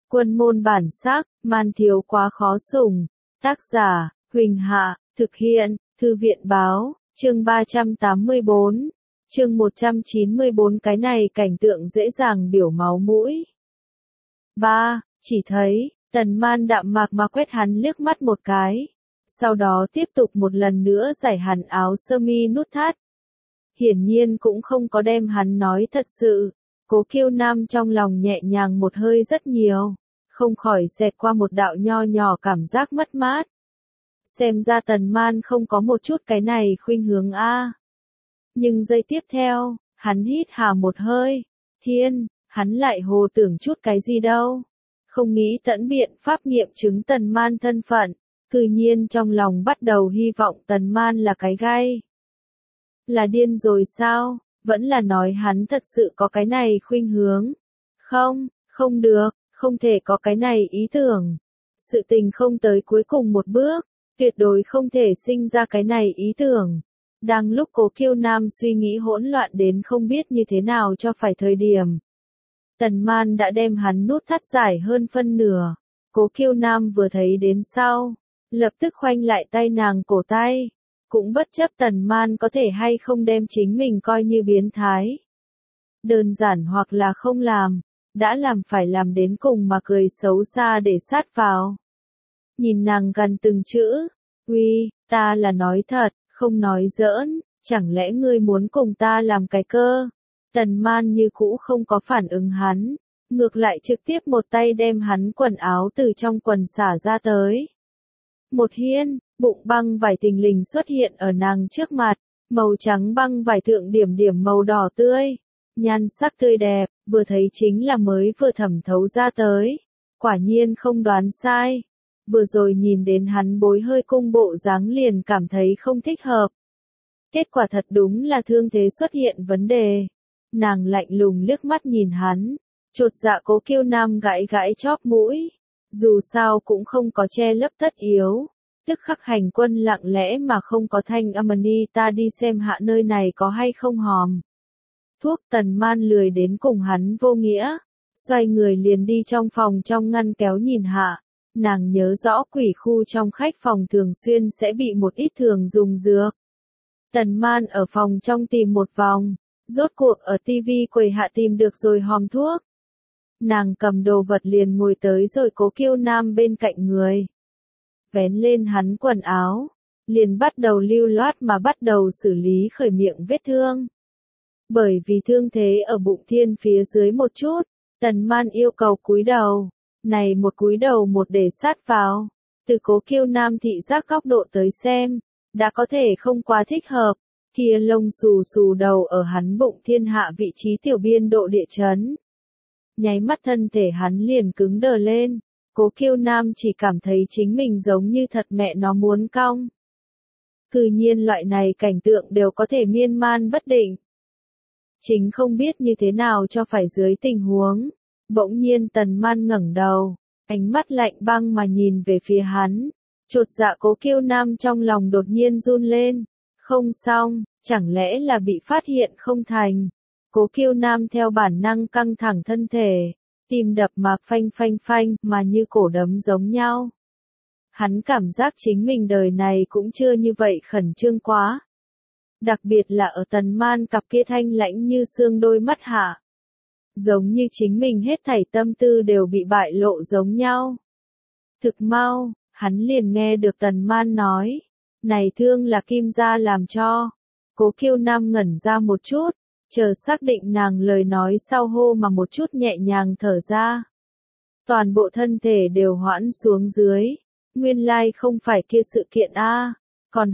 Quân môn bản sắc, man thiếu quá khó sủng. Tác giả, Huỳnh Hạ, thực hiện, Thư viện báo, chương 384, chương 194 cái này cảnh tượng dễ dàng biểu máu mũi. 3. Chỉ thấy, Tần Man đạm mạc mà quét hắn liếc mắt một cái. Sau đó tiếp tục một lần nữa giải hẳn áo sơ mi nút thắt. Hiển nhiên cũng không có đem hắn nói thật sự. Cố Kiêu Nam trong lòng nhẹ nhàng một hơi rất nhiều, không khỏi xẹt qua một đạo nho nhỏ cảm giác mất mát. Xem ra Tần Man không có một chút cái này khuynh hướng a. Nhưng giây tiếp theo, hắn hít hà một hơi. Thiên, hắn lại hồ tưởng chút cái gì đâu. Không nghĩ tận biện pháp nghiệm chứng Tần Man thân phận, cư nhiên trong lòng bắt đầu hy vọng Tần Man là cái gai. Là điên rồi sao? Vẫn là nói hắn thật sự có cái này khuynh hướng. Không, không được, không thể có cái này ý tưởng. Sự tình không tới cuối cùng một bước, tuyệt đối không thể sinh ra cái này ý tưởng. Đang lúc Cố Kiêu Nam suy nghĩ hỗn loạn đến không biết như thế nào cho phải thời điểm. Tần Man đã đem hắn nút thắt giải hơn phân nửa. Cố Kiêu Nam vừa thấy đến sau, lập tức khoanh lại tay nàng cổ tay. Cũng bất chấp Tần Man có thể hay không đem chính mình coi như biến thái. Đơn giản hoặc là không làm, đã làm phải làm đến cùng mà cười xấu xa để sát vào. Nhìn nàng gần từng chữ, uy, ta là nói thật, không nói giỡn, chẳng lẽ ngươi muốn cùng ta làm cái cơ? Tần Man như cũ không có phản ứng hắn, ngược lại trực tiếp một tay đem hắn quần áo từ trong quần xả ra tới. Một hiên, bụng băng vải thình lình xuất hiện ở nàng trước mặt, màu trắng băng vải thượng điểm điểm màu đỏ tươi, nhan sắc tươi đẹp, vừa thấy chính là mới vừa thẩm thấu ra tới. Quả nhiên không đoán sai. Vừa rồi nhìn đến hắn bối hơi cung bộ dáng liền cảm thấy không thích hợp. Kết quả thật đúng là thương thế xuất hiện vấn đề. Nàng lạnh lùng liếc mắt nhìn hắn, chột dạ Cố Kiêu Nam gãi gãi chóp mũi. Dù sao cũng không có che lấp tất yếu. Tức khắc hành quân lặng lẽ mà không có thanh âm ni ta đi xem hạ nơi này có hay không hòm. Thuốc. Tần Man lười đến cùng hắn vô nghĩa. Xoay người liền đi trong phòng trong ngăn kéo nhìn hạ. Nàng nhớ rõ quỷ khu trong khách phòng thường xuyên sẽ bị một ít thường dùng dược. Tần Man ở phòng trong tìm một vòng. Rốt cuộc ở tivi quầy hạ tìm được rồi hòm thuốc. Nàng cầm đồ vật liền ngồi tới rồi Cố Kiêu Nam bên cạnh người. Vén lên hắn quần áo, liền bắt đầu lưu loát mà bắt đầu xử lý khởi miệng vết thương. Bởi vì thương thế ở bụng thiên phía dưới một chút, Tần Man yêu cầu cúi đầu. Này một cúi đầu một để sát vào. Từ Cố Kiêu Nam thị giác góc độ tới xem, đã có thể không quá thích hợp. Kia lông xù xù đầu ở hắn bụng thiên hạ vị trí tiểu biên độ địa chấn. Nháy mắt thân thể hắn liền cứng đờ lên. Cố Kiêu Nam chỉ cảm thấy chính mình giống như thật mẹ nó muốn cong. Cư nhiên loại này cảnh tượng đều có thể miên man bất định. Chính không biết như thế nào cho phải dưới tình huống. Bỗng nhiên Tần Man ngẩng đầu, ánh mắt lạnh băng mà nhìn về phía hắn. Chột dạ Cố Kiêu Nam trong lòng đột nhiên run lên. Không xong, chẳng lẽ là bị phát hiện không thành. Cố Kiêu Nam theo bản năng căng thẳng thân thể, tim đập mà phanh phanh phanh mà như cổ đấm giống nhau. Hắn cảm giác chính mình đời này cũng chưa như vậy khẩn trương quá. Đặc biệt là ở Tần Man cặp kia thanh lãnh như xương đôi mắt hạ. Giống như chính mình hết thảy tâm tư đều bị bại lộ giống nhau. Thực mau, hắn liền nghe được Tần Man nói. Này thương là Kim gia làm cho. Cố Kiêu Nam ngẩn ra một chút. Chờ xác định nàng lời nói sau hô mà một chút nhẹ nhàng thở ra. Toàn bộ thân thể đều hoãn xuống dưới. Nguyên lai không phải kia sự kiện a. Còn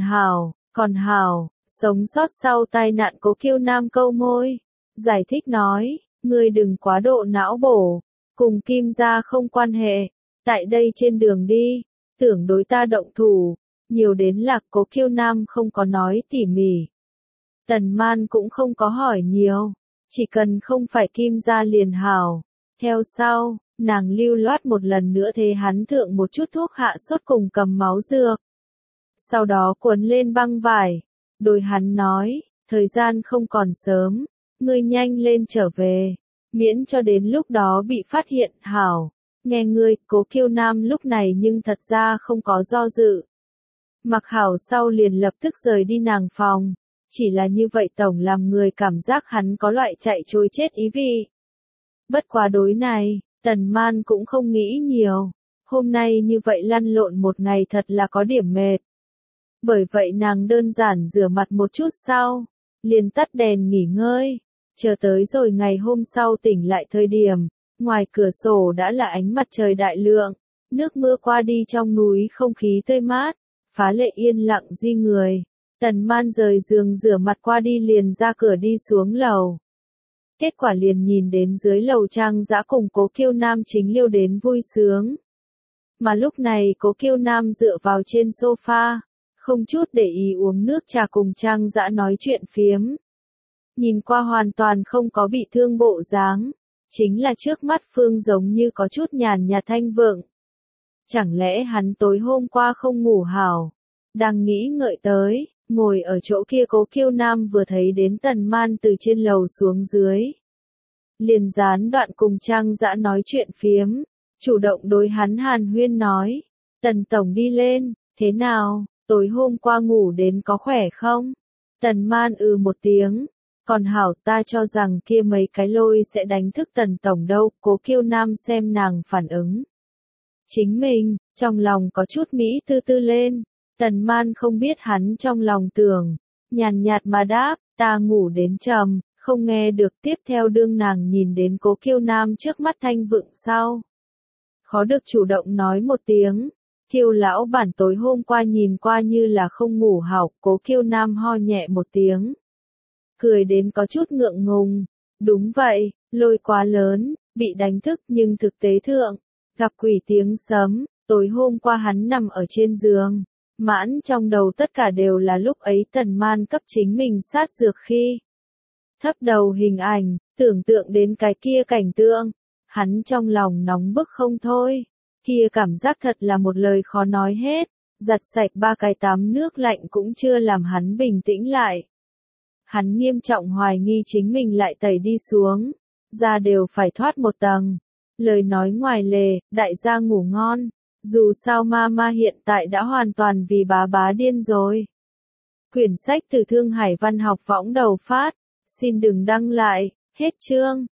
hảo, sống sót sau tai nạn Cố Kiêu Nam câu môi. Giải thích nói, ngươi đừng quá độ não bổ. Cùng Kim gia không quan hệ. Tại đây trên đường đi, tưởng đối ta động thủ. Nhiều đến lạc Cố Kiêu Nam không có nói tỉ mỉ. Tần Man cũng không có hỏi nhiều, chỉ cần không phải Kim gia liền hảo. Theo sau, nàng lưu loát một lần nữa thế hắn thượng một chút thuốc hạ sốt cùng cầm máu dược. Sau đó cuốn lên băng vải, đối hắn nói, thời gian không còn sớm, ngươi nhanh lên trở về, miễn cho đến lúc đó bị phát hiện, hảo. Nghe ngươi, Cố Kiêu Nam lúc này nhưng thật ra không có do dự. Mặc hảo sau liền lập tức rời đi nàng phòng. Chỉ là như vậy tổng làm người cảm giác hắn có loại chạy trối chết ý vị. Bất quá đối này, Tần Man cũng không nghĩ nhiều. Hôm nay như vậy lăn lộn một ngày thật là có điểm mệt. Bởi vậy nàng đơn giản rửa mặt một chút sau, liền tắt đèn nghỉ ngơi. Chờ tới rồi ngày hôm sau tỉnh lại thời điểm, ngoài cửa sổ đã là ánh mặt trời đại lượng, nước mưa qua đi trong núi không khí tươi mát, phá lệ yên lặng di người. Tần Man rời giường rửa mặt qua đi liền ra cửa đi xuống lầu. Kết quả liền nhìn đến dưới lầu Trang Dã cùng Cố Kiêu Nam chính liêu đến vui sướng. Mà lúc này Cố Kiêu Nam dựa vào trên sofa, không chút để ý uống nước trà cùng Trang Dã nói chuyện phiếm. Nhìn qua hoàn toàn không có bị thương bộ dáng, chính là trước mắt Phương giống như có chút nhàn nhạt thanh vượng. Chẳng lẽ hắn tối hôm qua không ngủ hảo? Đang nghĩ ngợi tới, ngồi ở chỗ kia Cố Kiêu Nam vừa thấy đến Tần Man từ trên lầu xuống dưới. Liền gián đoạn cùng Trang Dã nói chuyện phiếm, chủ động đối hắn hàn huyên nói. Tần Tổng đi lên, thế nào, tối hôm qua ngủ đến có khỏe không? Tần Man một tiếng. Còn hảo, ta cho rằng kia mấy cái lôi sẽ đánh thức Tần Tổng đâu. Cố Kiêu Nam xem nàng phản ứng. Chính mình, trong lòng có chút mỹ tư tư lên. Tần Man không biết hắn trong lòng tưởng. Nhàn nhạt mà đáp, ta ngủ đến trầm, không nghe được. Tiếp theo đương nàng nhìn đến Cố Kiêu Nam trước mắt thanh vượng sau. Khó được chủ động nói một tiếng. Kiêu lão bản tối hôm qua nhìn qua như là không ngủ hảo. Cố Kiêu Nam ho nhẹ một tiếng. Cười đến có chút ngượng ngùng. Đúng vậy, lôi quá lớn, bị đánh thức nhưng thực tế thượng. Gặp quỷ tiếng sấm, tối hôm qua hắn nằm ở trên giường. Mãn trong đầu tất cả đều là lúc ấy Tần Man cấp chính mình sát dược khi. Thấp đầu hình ảnh, tưởng tượng đến cái kia cảnh tượng. Hắn trong lòng nóng bức không thôi. Kia cảm giác thật là một lời khó nói hết. Giặt sạch 3 cái tắm nước lạnh cũng chưa làm hắn bình tĩnh lại. Hắn nghiêm trọng hoài nghi chính mình lại tẩy đi xuống. Da đều phải thoát một tầng. Lời nói ngoài lề, đại gia ngủ ngon. Dù sao Mama hiện tại đã hoàn toàn vì bá điên rồi. Quyển sách từ Thương Hải Văn học võng đầu phát. Xin đừng đăng lại, hết chương.